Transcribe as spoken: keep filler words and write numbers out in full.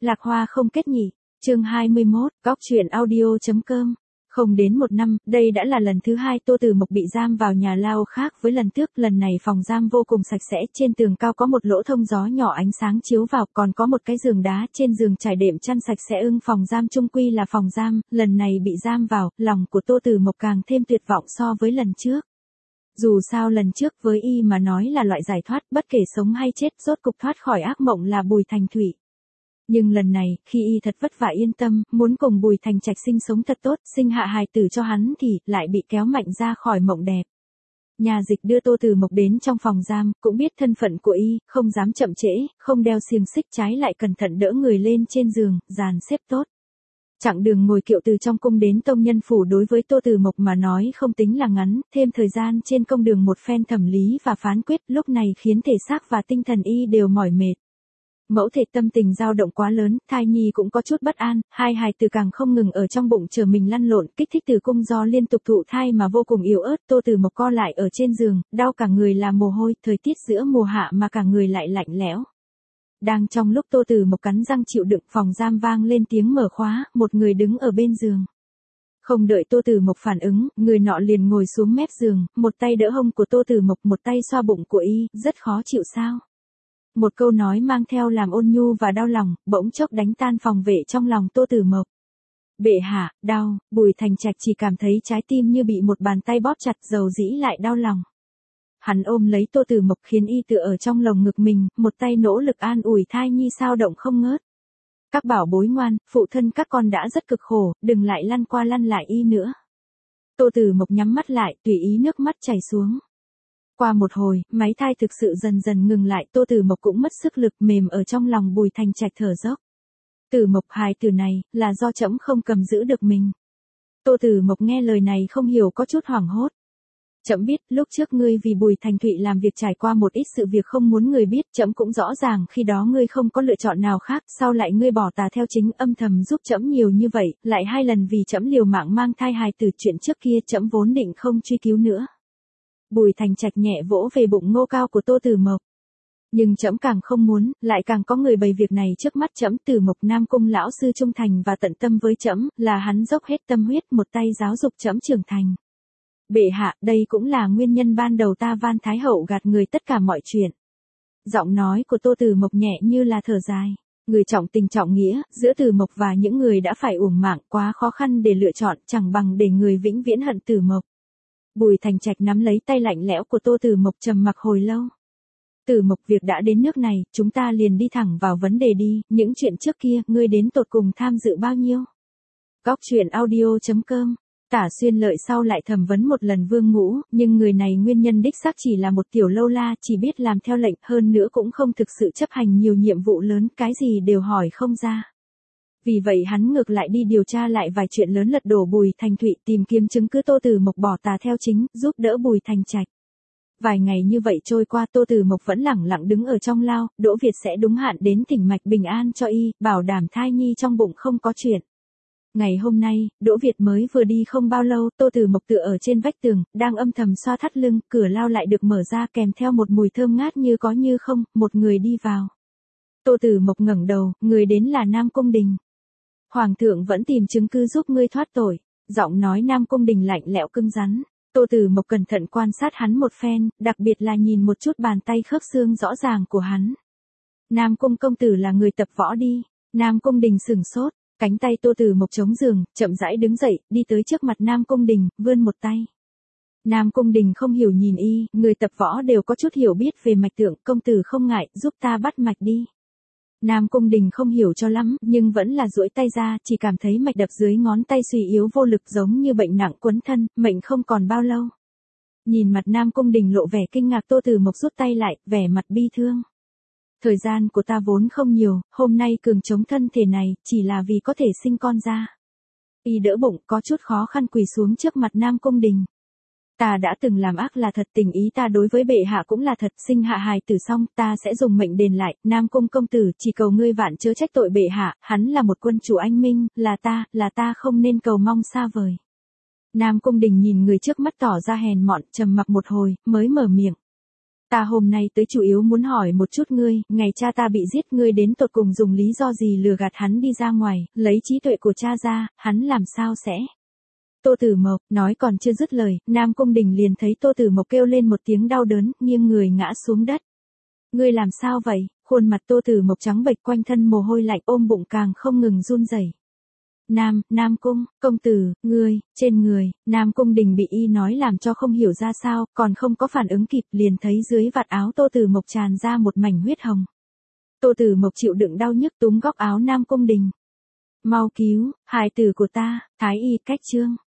lạc hoa không kết nhỉ. Chương hai mươi mốt, góc truyện audio.com. Không đến một năm, đây đã là lần thứ hai Tô Từ Mộc bị giam vào nhà lao, khác với lần trước, lần này phòng giam vô cùng sạch sẽ, trên tường cao có một lỗ thông gió nhỏ ánh sáng chiếu vào, còn có một cái giường đá, trên giường trải đệm chăn sạch sẽ ưng phòng giam chung quy là phòng giam, lần này bị giam vào, lòng của Tô Từ Mộc càng thêm tuyệt vọng so với lần trước. Dù sao lần trước với y mà nói là loại giải thoát, bất kể sống hay chết, rốt cục thoát khỏi ác mộng là Bùi Thành Thủy. Nhưng lần này, khi y thật vất vả yên tâm, muốn cùng Bùi Thành Trạch sinh sống thật tốt, sinh hạ hài tử cho hắn thì, lại bị kéo mạnh ra khỏi mộng đẹp. Nhà dịch đưa Tô Từ Mộc đến trong phòng giam, cũng biết thân phận của y, không dám chậm trễ, không đeo xiềng xích, trái lại cẩn thận đỡ người lên trên giường, dàn xếp tốt. Chặng đường ngồi kiệu từ trong cung đến tông nhân phủ đối với Tô Từ Mộc mà nói không tính là ngắn, thêm thời gian trên công đường một phen thẩm lý và phán quyết, lúc này khiến thể xác và tinh thần y đều mỏi mệt. Mẫu thể tâm tình dao động quá lớn, thai nhi cũng có chút bất an, hai hài tử càng không ngừng ở trong bụng chờ mình lăn lộn, kích thích tử cung do liên tục thụ thai mà vô cùng yếu ớt. Tô Từ Mộc co lại ở trên giường, đau cả người là mồ hôi, thời tiết giữa mùa hạ mà cả người lại lạnh lẽo. Đang trong lúc Tô Từ Mộc cắn răng chịu đựng, phòng giam vang lên tiếng mở khóa, một người đứng ở bên giường. Không đợi Tô Từ Mộc phản ứng, người nọ liền ngồi xuống mép giường, một tay đỡ hông của Tô Từ Mộc, một tay xoa bụng của y, rất khó chịu sao? Một câu nói mang theo làm ôn nhu và đau lòng, bỗng chốc đánh tan phòng vệ trong lòng Tô Từ Mộc. Bệ hạ, đau. Bùi Thành Trạch chỉ cảm thấy trái tim như bị một bàn tay bóp chặt, dầu dĩ lại đau lòng. Hắn ôm lấy Tô Từ Mộc khiến y tựa ở trong lồng ngực mình, một tay nỗ lực an ủi thai nhi sao động không ngớt. Các bảo bối ngoan, phụ thân các con đã rất cực khổ, đừng lại lăn qua lăn lại y nữa. Tô Từ Mộc nhắm mắt lại, tùy ý nước mắt chảy xuống. Qua một hồi, máy thai thực sự dần dần ngừng lại, Tô Từ Mộc cũng mất sức lực, mềm ở trong lòng Bùi Thành Trạch thở dốc. Từ Mộc, hài tử này, là do trẫm không cầm giữ được mình. Tô Từ Mộc nghe lời này không hiểu có chút hoảng hốt. Trẫm biết, lúc trước ngươi vì Bùi Thành Thụy làm việc trải qua một ít sự việc không muốn người biết, trẫm cũng rõ ràng khi đó ngươi không có lựa chọn nào khác, sau lại ngươi bỏ tà theo chính, âm thầm giúp trẫm nhiều như vậy, lại hai lần vì trẫm liều mạng mang thai hài tử, chuyện trước kia trẫm vốn định không truy cứu nữa. Bùi Thành Trạch nhẹ vỗ về bụng ngô cao của Tô Từ Mộc. Nhưng trẫm càng không muốn, lại càng có người bày việc này trước mắt trẫm. Từ Mộc Nam Cung lão sư trung thành và tận tâm với trẫm, là hắn dốc hết tâm huyết, một tay giáo dục trẫm trưởng thành. Bệ hạ, đây cũng là nguyên nhân ban đầu ta van Thái hậu gạt người tất cả mọi chuyện. Giọng nói của Tô Từ Mộc nhẹ như là thở dài. Người trọng tình trọng nghĩa, giữa Từ Mộc và những người đã phải uổng mạng, quá khó khăn để lựa chọn, chẳng bằng để người vĩnh viễn hận Từ Mộc. Bùi Thành Trạch nắm lấy tay lạnh lẽo của Tô Từ Mộc, trầm mặc hồi lâu. Từ Mộc, việc đã đến nước này, chúng ta liền đi thẳng vào vấn đề đi, những chuyện trước kia, ngươi đến tột cùng tham dự bao nhiêu? Góc truyện audio.com. Tả Xuyên Lợi sau lại thẩm vấn một lần Vương Ngũ, nhưng người này nguyên nhân đích xác chỉ là một tiểu lâu la, chỉ biết làm theo lệnh, hơn nữa cũng không thực sự chấp hành nhiều nhiệm vụ lớn, cái gì đều hỏi không ra. Vì vậy hắn ngược lại đi điều tra lại vài chuyện lớn lật đổ Bùi Thành Thụy, tìm kiếm chứng cứ Tô Từ Mộc bỏ tà theo chính, giúp đỡ Bùi Thành Trạch. Vài ngày như vậy trôi qua, Tô Từ Mộc vẫn lẳng lặng đứng ở trong lao, Đỗ Việt sẽ đúng hạn đến thỉnh mạch bình an cho y, bảo đảm thai nhi trong bụng không có chuyện. Ngày hôm nay, Đỗ Việt mới vừa đi không bao lâu, Tô Từ Mộc tựa ở trên vách tường, đang âm thầm xoa thắt lưng, cửa lao lại được mở ra kèm theo một mùi thơm ngát như có như không, một người đi vào. Tô Từ Mộc ngẩng đầu, người đến là Nam Cung Đình. Hoàng thượng vẫn tìm chứng cứ giúp ngươi thoát tội. Giọng nói Nam Cung Đình lạnh lẽo cứng rắn. Tô Từ Mộc cẩn thận quan sát hắn một phen, đặc biệt là nhìn một chút bàn tay khớp xương rõ ràng của hắn. Nam Cung công tử là người tập võ đi. Nam Cung Đình sửng sốt, cánh tay Tô Từ Mộc chống giường, chậm rãi đứng dậy, đi tới trước mặt Nam Cung Đình, vươn một tay. Nam Cung Đình không hiểu nhìn y, người tập võ đều có chút hiểu biết về mạch tượng, công tử không ngại, giúp ta bắt mạch đi. Nam Cung Đình không hiểu cho lắm, nhưng vẫn là duỗi tay ra, chỉ cảm thấy mạch đập dưới ngón tay suy yếu vô lực, giống như bệnh nặng quấn thân, mệnh không còn bao lâu. Nhìn mặt Nam Cung Đình lộ vẻ kinh ngạc, Tô Từ Mộc rút tay lại, vẻ mặt bi thương. Thời gian của ta vốn không nhiều, hôm nay cường chống thân thể này, chỉ là vì có thể sinh con ra. Y đỡ bụng, có chút khó khăn quỳ xuống trước mặt Nam Cung Đình. Ta đã từng làm ác là thật, tình ý ta đối với bệ hạ cũng là thật, sinh hạ hài tử xong, ta sẽ dùng mệnh đền lại. Nam Cung công tử, chỉ cầu ngươi vạn chớ trách tội bệ hạ, hắn là một quân chủ anh minh, là ta, là ta không nên cầu mong xa vời. Nam Cung Đình nhìn người trước mắt tỏ ra hèn mọn, trầm mặc một hồi, mới mở miệng. Ta hôm nay tới chủ yếu muốn hỏi một chút ngươi, ngày cha ta bị giết ngươi đến tột cùng dùng lý do gì lừa gạt hắn đi ra ngoài, lấy trí tuệ của cha ra, hắn làm sao sẽ... Tô Tử Mộc, nói còn chưa dứt lời, Nam Cung Đình liền thấy Tô Tử Mộc kêu lên một tiếng đau đớn, nghiêng người ngã xuống đất. Ngươi làm sao vậy? Khuôn mặt Tô Tử Mộc trắng bệch, quanh thân mồ hôi lạnh, ôm bụng càng không ngừng run rẩy. Nam, Nam Cung, công tử, ngươi, trên người, Nam Cung Đình bị y nói làm cho không hiểu ra sao, còn không có phản ứng kịp liền thấy dưới vạt áo Tô Tử Mộc tràn ra một mảnh huyết hồng. Tô Tử Mộc chịu đựng đau nhức túm góc áo Nam Cung Đình. Mau cứu, hài tử của ta, thái y cách trương.